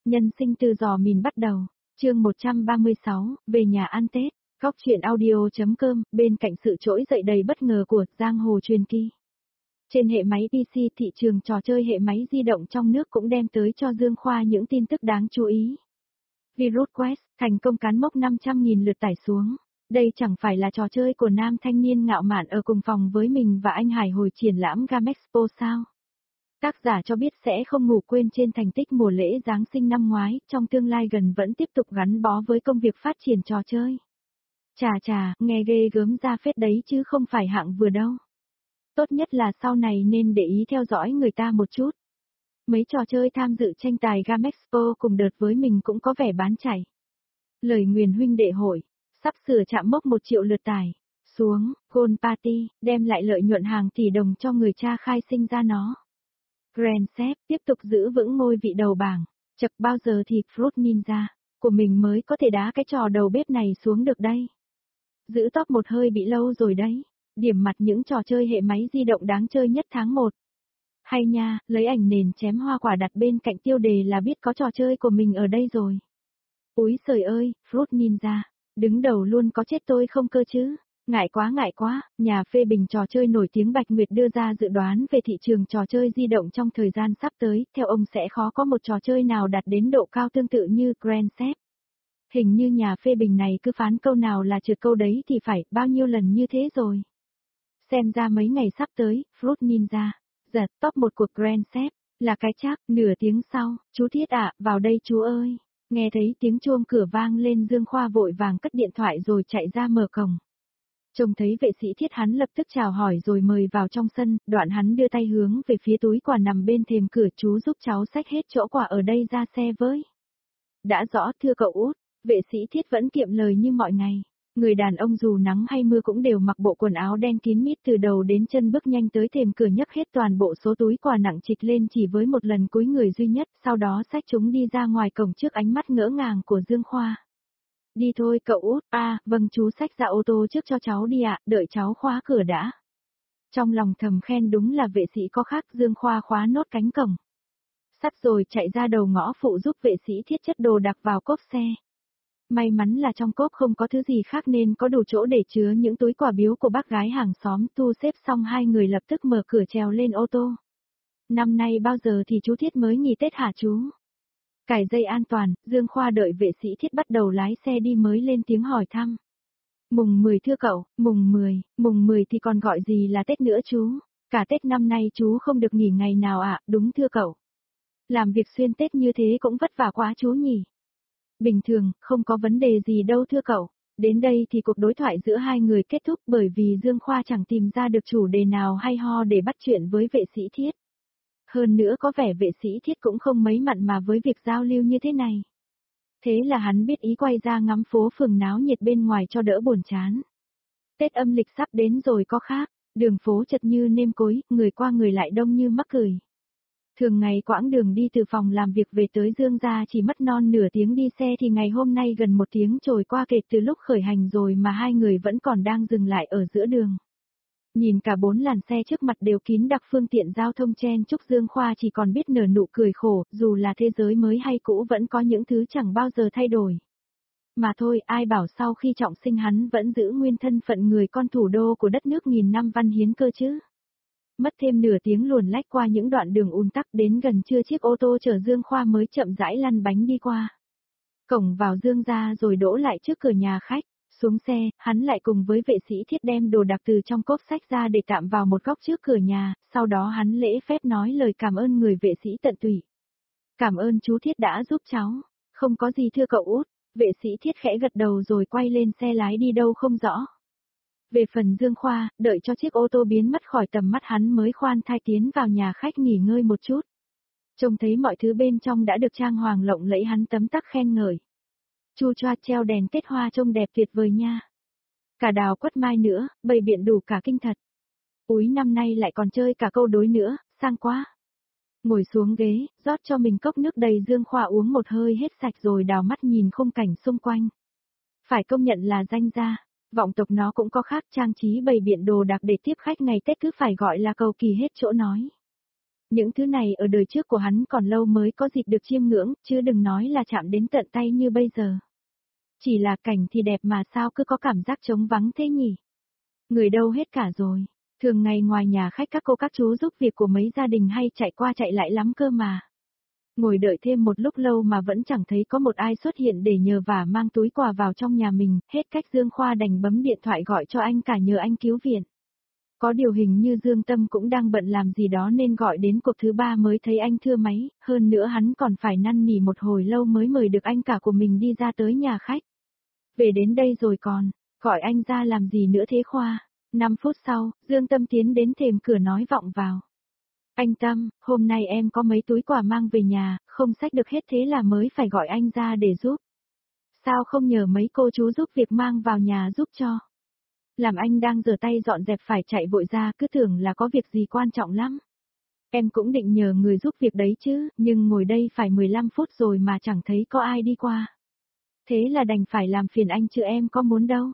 Nhân sinh từ giò mìn bắt đầu, chương 136, về nhà ăn Tết, góc chuyện audio.com, bên cạnh sự trỗi dậy đầy bất ngờ của giang hồ truyền kỳ. Trên hệ máy PC, thị trường trò chơi hệ máy di động trong nước cũng đem tới cho Dương Khoa những tin tức đáng chú ý. Virus Quest, thành công cán mốc 500.000 lượt tải xuống. Đây chẳng phải là trò chơi của nam thanh niên ngạo mạn ở cùng phòng với mình và anh Hải hồi triển lãm Game Expo sao? Tác giả cho biết sẽ không ngủ quên trên thành tích mùa lễ Giáng sinh năm ngoái, trong tương lai gần vẫn tiếp tục gắn bó với công việc phát triển trò chơi. Chà, nghe ghê gớm ra phết đấy chứ không phải hạng vừa đâu. Tốt nhất là sau này nên để ý theo dõi người ta một chút. Mấy trò chơi tham dự tranh tài Game Expo cùng đợt với mình cũng có vẻ bán chảy. Lời nguyền huynh đệ hội, sắp sửa chạm mốc 1 triệu lượt tải. Xuống, Gold Party, đem lại lợi nhuận hàng tỷ đồng cho người cha khai sinh ra nó. Grand Chef tiếp tục giữ vững ngôi vị đầu bảng. Chật bao giờ thì Fruit Ninja của mình mới có thể đá cái trò đầu bếp này xuống được đây. Giữ top một hơi bị lâu rồi đấy. Điểm mặt những trò chơi hệ máy di động đáng chơi nhất tháng 1. Hay nha, lấy ảnh nền chém hoa quả đặt bên cạnh tiêu đề là biết có trò chơi của mình ở đây rồi. Úi trời ơi, Fruit Ninja, đứng đầu luôn có chết tôi không cơ chứ. Ngại quá, nhà phê bình trò chơi nổi tiếng Bạch Nguyệt đưa ra dự đoán về thị trường trò chơi di động trong thời gian sắp tới, theo ông sẽ khó có một trò chơi nào đạt đến độ cao tương tự như Grand Theft. Hình như nhà phê bình này cứ phán câu nào là trượt câu đấy thì phải bao nhiêu lần như thế rồi. Xem ra mấy ngày sắp tới, Fruit Ninja, giật top 1 của Grand Theft, là cái chắc, nửa tiếng sau, chú Thiết ạ, vào đây chú ơi. Nghe thấy tiếng chuông cửa vang lên Dương Khoa vội vàng cất điện thoại rồi chạy ra mở cổng. Trông thấy vệ sĩ Thiết hắn lập tức chào hỏi rồi mời vào trong sân, đoạn hắn đưa tay hướng về phía túi quà nằm bên thềm cửa, chú giúp cháu xách hết chỗ quà ở đây ra xe với. Đã rõ thưa cậu út, vệ sĩ Thiết vẫn kiệm lời như mọi ngày. Người đàn ông dù nắng hay mưa cũng đều mặc bộ quần áo đen kín mít từ đầu đến chân, bước nhanh tới thềm cửa nhấc hết toàn bộ số túi quà nặng trịch lên chỉ với một lần cúi người duy nhất, sau đó xách chúng đi ra ngoài cổng trước ánh mắt ngỡ ngàng của Dương Khoa. Đi thôi cậu út, vâng chú xách ra ô tô trước cho cháu đi ạ, đợi cháu khóa cửa đã. Trong lòng thầm khen đúng là vệ sĩ có khác, Dương Khoa khóa nốt cánh cổng. Sắp rồi chạy ra đầu ngõ phụ giúp vệ sĩ Thiết chất đồ đặt vào cốp xe. May mắn là trong cốp không có thứ gì khác nên có đủ chỗ để chứa những túi quà biếu của bác gái hàng xóm. Thu xếp xong hai người lập tức mở cửa trèo lên ô tô. Năm nay bao giờ thì chú Thiết mới nghỉ Tết hả chú? Cài dây an toàn, Dương Khoa đợi vệ sĩ Thiết bắt đầu lái xe đi mới lên tiếng hỏi thăm. Mùng 10 thưa cậu, mùng 10 thì còn gọi gì là Tết nữa chú? Cả Tết năm nay chú không được nghỉ ngày nào ạ, đúng thưa cậu. Làm việc xuyên Tết như thế cũng vất vả quá chú nhỉ? Bình thường, không có vấn đề gì đâu thưa cậu. Đến đây thì cuộc đối thoại giữa hai người kết thúc bởi vì Dương Khoa chẳng tìm ra được chủ đề nào hay ho để bắt chuyện với vệ sĩ Thiết. Hơn nữa có vẻ vệ sĩ Thiết cũng không mấy mặn mà với việc giao lưu như thế này. Thế là hắn biết ý quay ra ngắm phố phường náo nhiệt bên ngoài cho đỡ buồn chán. Tết âm lịch sắp đến rồi có khác, đường phố chật như nêm cối, người qua người lại đông như mắc cười. Thường ngày quãng đường đi từ phòng làm việc về tới Dương gia chỉ mất non nửa tiếng đi xe thì ngày hôm nay gần 1 tiếng trôi qua kể từ lúc khởi hành rồi mà hai người vẫn còn đang dừng lại ở giữa đường. Nhìn cả 4 làn xe trước mặt đều kín đặc phương tiện giao thông chen chúc, Dương Khoa chỉ còn biết nở nụ cười khổ, dù là thế giới mới hay cũ vẫn có những thứ chẳng bao giờ thay đổi. Mà thôi, ai bảo sau khi trọng sinh hắn vẫn giữ nguyên thân phận người con thủ đô của đất nước nghìn năm văn hiến cơ chứ. Mất thêm nửa tiếng luồn lách qua những đoạn đường ùn tắc, đến gần trưa chiếc ô tô chở Dương Khoa mới chậm rãi lăn bánh đi qua. Cổng vào Dương gia rồi đỗ lại trước cửa nhà khách. Xuống xe, hắn lại cùng với vệ sĩ Thiết đem đồ đặc từ trong cốp sách ra để tạm vào một góc trước cửa nhà, sau đó hắn lễ phép nói lời cảm ơn người vệ sĩ tận tụy. Cảm ơn chú Thiết đã giúp cháu. Không có gì thưa cậu út, vệ sĩ Thiết khẽ gật đầu rồi quay lên xe lái đi đâu không rõ. Về phần Dương Khoa, đợi cho chiếc ô tô biến mất khỏi tầm mắt hắn mới khoan thai tiến vào nhà khách nghỉ ngơi một chút. Trông thấy mọi thứ bên trong đã được trang hoàng lộng lẫy hắn tấm tắc khen ngợi. Chu choa treo đèn Tết hoa trông đẹp tuyệt vời nha. Cả đào quất mai nữa, bày biện đủ cả kinh thật. Úi năm nay lại còn chơi cả câu đối nữa, sang quá. Ngồi xuống ghế, rót cho mình cốc nước đầy, Dương Khoa uống một hơi hết sạch rồi đào mắt nhìn khung cảnh xung quanh. Phải công nhận là danh gia, vọng tộc nó cũng có khác, trang trí bày biện đồ đạc để tiếp khách ngày Tết cứ phải gọi là cầu kỳ hết chỗ nói. Những thứ này ở đời trước của hắn còn lâu mới có dịp được chiêm ngưỡng, chứ đừng nói là chạm đến tận tay như bây giờ. Chỉ là cảnh thì đẹp mà sao cứ có cảm giác trống vắng thế nhỉ? Người đâu hết cả rồi. Thường ngày ngoài nhà khách các cô các chú giúp việc của mấy gia đình hay chạy qua chạy lại lắm cơ mà. Ngồi đợi thêm một lúc lâu mà vẫn chẳng thấy có một ai xuất hiện để nhờ vả mang túi quà vào trong nhà mình, hết cách Dương Khoa đành bấm điện thoại gọi cho anh cả nhờ anh cứu viện. Có điều hình như Dương Tâm cũng đang bận làm gì đó nên gọi đến cuộc thứ 3 mới thấy anh thưa máy, hơn nữa hắn còn phải năn nỉ một hồi lâu mới mời được anh cả của mình đi ra tới nhà khách. Về đến đây rồi còn, gọi anh ra làm gì nữa thế Khoa? 5 phút sau, Dương Tâm tiến đến thềm cửa nói vọng vào. Anh Tâm, hôm nay em có mấy túi quà mang về nhà, không xách được hết thế là mới phải gọi anh ra để giúp. Sao không nhờ mấy cô chú giúp việc mang vào nhà giúp cho? Làm anh đang rửa tay dọn dẹp phải chạy vội ra cứ tưởng là có việc gì quan trọng lắm. Em cũng định nhờ người giúp việc đấy chứ, nhưng ngồi đây phải 15 phút rồi mà chẳng thấy có ai đi qua. Thế là đành phải làm phiền anh chứ em có muốn đâu.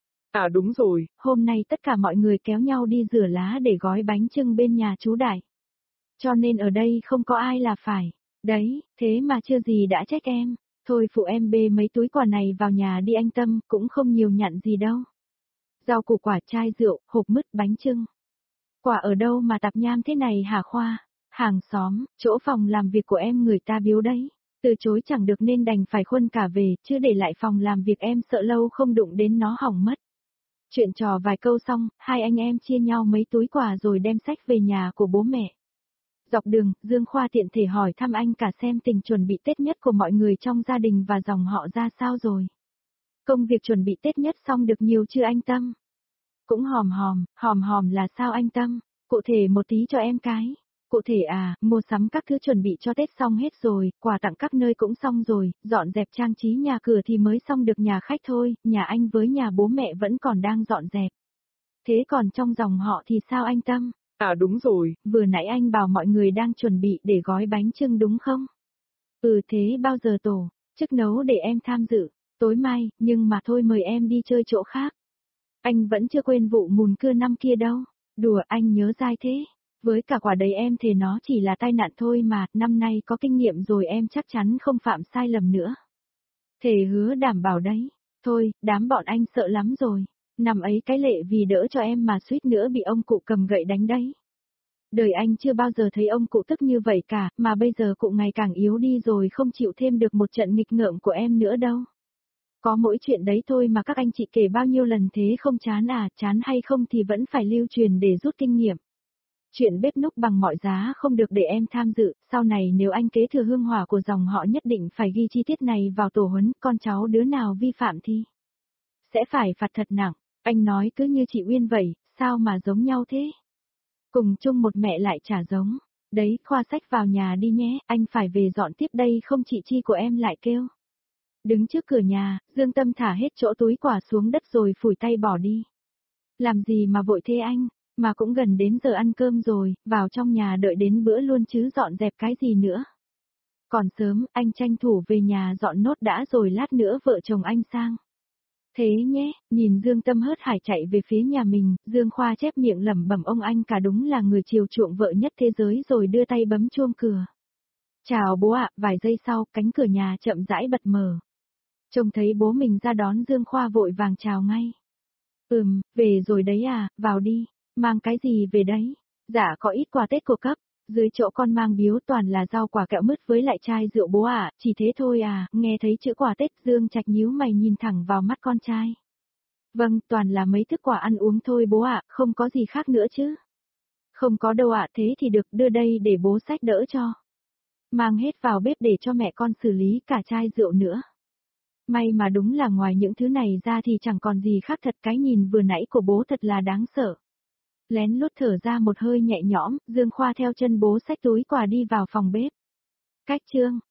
À đúng rồi, hôm nay tất cả mọi người kéo nhau đi rửa lá để gói bánh chưng bên nhà chú Đại. Cho nên ở đây không có ai là phải. Đấy, thế mà chưa gì đã trách em. Thôi phụ em bê mấy túi quà này vào nhà đi anh Tâm, cũng không nhiều nhặn gì đâu. Rau củ quả, chai rượu, hộp mứt, bánh chưng. Quả ở đâu mà tạp nham thế này hả Khoa? Hàng xóm, chỗ phòng làm việc của em người ta biếu đấy. Từ chối chẳng được nên đành phải khuân cả về, chứ để lại phòng làm việc em sợ lâu không đụng đến nó hỏng mất. Chuyện trò vài câu xong, hai anh em chia nhau mấy túi quà rồi đem sách về nhà của bố mẹ. Dọc đường, Dương Khoa tiện thể hỏi thăm anh cả xem tình chuẩn bị Tết nhất của mọi người trong gia đình và dòng họ ra sao rồi. Công việc chuẩn bị Tết nhất xong được nhiều chưa anh Tâm? Cũng hòm hòm là sao anh Tâm? Cụ thể một tí cho em cái. Cụ thể à, mua sắm các thứ chuẩn bị cho Tết xong hết rồi, quà tặng các nơi cũng xong rồi, dọn dẹp trang trí nhà cửa thì mới xong được nhà khách thôi, nhà anh với nhà bố mẹ vẫn còn đang dọn dẹp. Thế còn trong dòng họ thì sao anh Tâm? à đúng rồi. Vừa nãy anh bảo mọi người đang chuẩn bị để gói bánh chưng đúng không? Ừ thế bao giờ tổ, chức nấu để em tham dự, tối mai, nhưng mà thôi mời em đi chơi chỗ khác. Anh vẫn chưa quên vụ mùn cưa năm kia đâu, đùa anh nhớ dai thế. Với cả quả đấy em thề nó chỉ là tai nạn thôi mà, năm nay có kinh nghiệm rồi em chắc chắn không phạm sai lầm nữa. Thề hứa đảm bảo đấy. Thôi, đám bọn anh sợ lắm rồi. Năm ấy cái lệ vì đỡ cho em mà suýt nữa bị ông cụ cầm gậy đánh đấy. Đời anh chưa bao giờ thấy ông cụ tức như vậy cả, mà bây giờ cụ ngày càng yếu đi rồi không chịu thêm được một trận nghịch ngợm của em nữa đâu. Có mỗi chuyện đấy thôi mà các anh chị kể bao nhiêu lần thế không chán à, chán hay không thì vẫn phải lưu truyền để rút kinh nghiệm. Chuyện bếp núc bằng mọi giá không được để em tham dự, sau này nếu anh kế thừa hương hỏa của dòng họ nhất định phải ghi chi tiết này vào tổ huấn, con cháu đứa nào vi phạm thì sẽ phải phạt thật nặng. Anh nói cứ như chị Uyên vậy, sao mà giống nhau thế? Cùng chung một mẹ lại chả giống. Đấy, Khoa sách vào nhà đi nhé, anh phải về dọn tiếp đây không chị Chi của em lại kêu. Đứng trước cửa nhà, Dương Tâm thả hết chỗ túi quà xuống đất rồi phủi tay bỏ đi. Làm gì mà vội thế anh, mà cũng gần đến giờ ăn cơm rồi, vào trong nhà đợi đến bữa luôn chứ dọn dẹp cái gì nữa. Còn sớm, anh tranh thủ về nhà dọn nốt đã rồi lát nữa vợ chồng anh sang. Thế nhé, nhìn Dương Tâm hớt hải chạy về phía nhà mình, Dương Khoa chép miệng lẩm bẩm ông anh cả đúng là người chiều chuộng vợ nhất thế giới rồi đưa tay bấm chuông cửa. Chào bố ạ, vài giây sau, cánh cửa nhà chậm rãi bật mở. Trông thấy bố mình ra đón Dương Khoa vội vàng chào ngay. Về rồi đấy à, vào đi, mang cái gì về đấy? Dạ có ít quà Tết của cấp, dưới chỗ con mang biếu toàn là rau quả kẹo mứt với lại chai rượu bố ạ, chỉ thế thôi à, nghe thấy chữ quà Tết Dương Trạch nhíu mày nhìn thẳng vào mắt con trai. Vâng, toàn là mấy thức quà ăn uống thôi bố ạ, không có gì khác nữa chứ. Không có đâu ạ, thế thì được đưa đây để bố xách đỡ cho. Mang hết vào bếp để cho mẹ con xử lý cả chai rượu nữa. May mà đúng là ngoài những thứ này ra thì chẳng còn gì khác thật, cái nhìn vừa nãy của bố thật là đáng sợ. Lén lút thở ra một hơi nhẹ nhõm, Dương Khoa theo chân bố xách túi quà đi vào phòng bếp. Cách chương